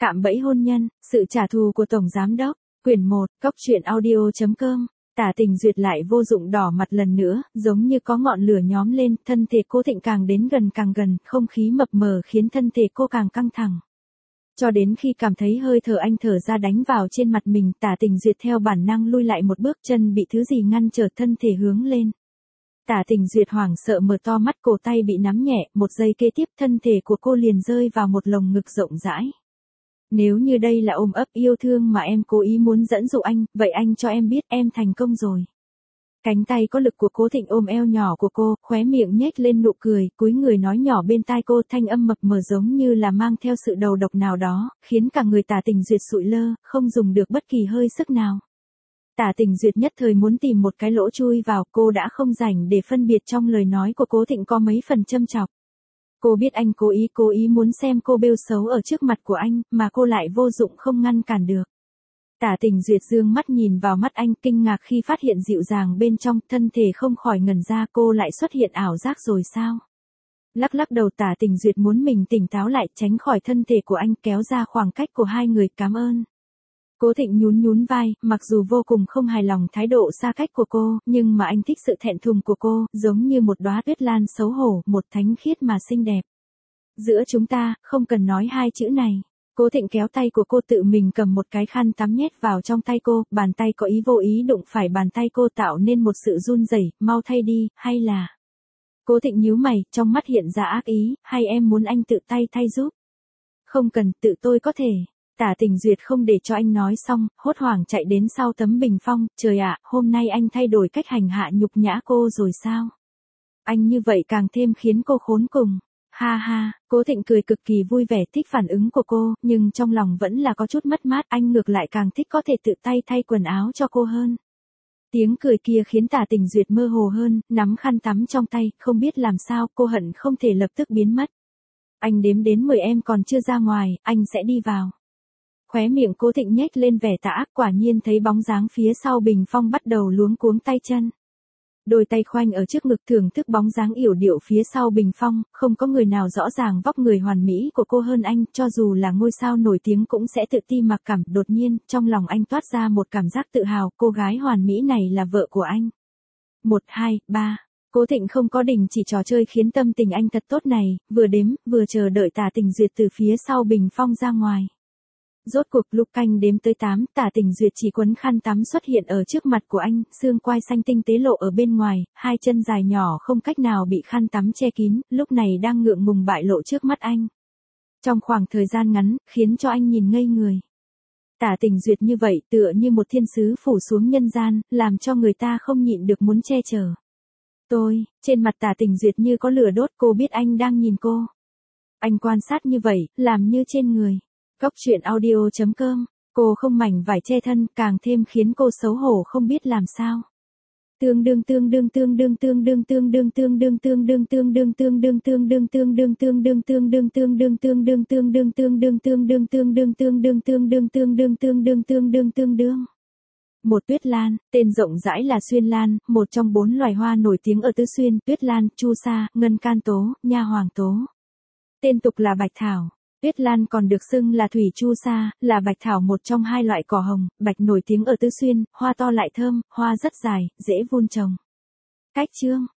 Cạm bẫy hôn nhân, sự trả thù của Tổng Giám Đốc, quyển 1, coctruyện.audio.com. Tả Tình Duyệt lại vô dụng đỏ mặt lần nữa, giống như có ngọn lửa nhóm lên, thân thể cô Thịnh càng đến gần càng gần, không khí mập mờ khiến thân thể cô càng căng thẳng. Cho đến khi cảm thấy hơi thở anh thở ra đánh vào trên mặt mình, Tả Tình Duyệt theo bản năng lui lại một bước, chân bị thứ gì ngăn trở, thân thể hướng lên. Tả Tình Duyệt hoảng sợ mở to mắt, cổ tay bị nắm nhẹ, một giây kế tiếp thân thể của cô liền rơi vào một lồng ngực rộng rãi. Nếu như đây là ôm ấp yêu thương mà em cố ý muốn dẫn dụ anh, vậy anh cho em biết em thành công rồi. Cánh tay có lực của Cố Thịnh ôm eo nhỏ của cô, khóe miệng nhếch lên nụ cười, cúi người nói nhỏ bên tai cô, thanh âm mập mờ giống như là mang theo sự đầu độc nào đó, khiến cả người Tả Tình Duyệt sụi lơ, không dùng được bất kỳ hơi sức nào. Tả Tình Duyệt nhất thời muốn tìm một cái lỗ chui vào, cô đã không rảnh để phân biệt trong lời nói của Cố Thịnh có mấy phần châm chọc. Cô biết anh cố ý muốn xem cô bêu xấu ở trước mặt của anh, mà cô lại vô dụng không ngăn cản được. Tả Tình Duyệt dương mắt nhìn vào mắt anh, kinh ngạc khi phát hiện dịu dàng bên trong, thân thể không khỏi ngẩn ra, cô lại xuất hiện ảo giác rồi sao? Lắc lắc đầu, Tả Tình Duyệt muốn mình tỉnh táo lại, tránh khỏi thân thể của anh, kéo ra khoảng cách của hai người, cảm ơn. Cố Thịnh nhún vai, mặc dù vô cùng không hài lòng thái độ xa cách của cô, nhưng mà anh thích sự thẹn thùng của cô, giống như một đóa tuyết lan xấu hổ, một thánh khiết mà xinh đẹp. Giữa chúng ta, không cần nói hai chữ này. Cố Thịnh kéo tay của cô, tự mình cầm một cái khăn tắm nhét vào trong tay cô, bàn tay có ý vô ý đụng phải bàn tay cô tạo nên một sự run rẩy, mau thay đi, hay là... Cố Thịnh nhíu mày, trong mắt hiện ra ác ý, hay em muốn anh tự tay thay giúp? Không cần, tự tôi có thể. Tả Tình Duyệt không để cho anh nói xong, hốt hoảng chạy đến sau tấm bình phong, trời ạ, hôm nay anh thay đổi cách hành hạ nhục nhã cô rồi sao? Anh như vậy càng thêm khiến cô khốn cùng. Ha ha, Cố Thịnh cười cực kỳ vui vẻ, thích phản ứng của cô, nhưng trong lòng vẫn là có chút mất mát, anh ngược lại càng thích có thể tự tay thay quần áo cho cô hơn. Tiếng cười kia khiến Tả Tình Duyệt mơ hồ hơn, nắm khăn tắm trong tay, không biết làm sao, cô hận không thể lập tức biến mất. Anh đếm đến 10 em còn chưa ra ngoài, anh sẽ đi vào. Khóe miệng Cố Thịnh nhếch lên vẻ tà ác, quả nhiên thấy bóng dáng phía sau bình phong bắt đầu luống cuống tay chân. Đôi tay khoanh ở trước ngực thưởng thức bóng dáng yểu điệu phía sau bình phong, không có người nào rõ ràng vóc người hoàn mỹ của cô hơn anh, cho dù là ngôi sao nổi tiếng cũng sẽ tự ti mặc cảm. Đột nhiên, trong lòng anh toát ra một cảm giác tự hào, cô gái hoàn mỹ này là vợ của anh. 1, 2, 3. Cố Thịnh không có đình chỉ trò chơi khiến tâm tình anh thật tốt này, vừa đếm, vừa chờ đợi Tả Tình Duyệt từ phía sau bình phong ra ngoài. Rốt cuộc lúc canh đếm tới 8, Tả Tình Duyệt chỉ quấn khăn tắm xuất hiện ở trước mặt của anh, xương quai xanh tinh tế lộ ở bên ngoài, hai chân dài nhỏ không cách nào bị khăn tắm che kín, lúc này đang ngượng ngùng bại lộ trước mắt anh. Trong khoảng thời gian ngắn, khiến cho anh nhìn ngây người. Tả Tình Duyệt như vậy tựa như một thiên sứ phủ xuống nhân gian, làm cho người ta không nhịn được muốn che chở. Trên mặt Tả Tình Duyệt như có lửa đốt, cô biết anh đang nhìn cô. Anh quan sát như vậy, làm như trên người. Coctruyện.audio.com. Cô không mảnh vải che thân, càng thêm khiến cô xấu hổ không biết làm sao. Một tuyết lan, tên rộng rãi là Xuyên Lan, một trong 4 loài hoa nổi tiếng ở Tứ Xuyên, Tuyết Lan, Chu Sa, Ngân Can Tố, Nha Hoàng Tố. Tên tục là bạch thảo. Tuyết Lan còn được xưng là Thủy Chu Sa, là bạch thảo, một trong 2 loại cỏ hồng, bạch nổi tiếng ở Tứ Xuyên, hoa to lại thơm, hoa rất dài, dễ vun trồng. Cách chương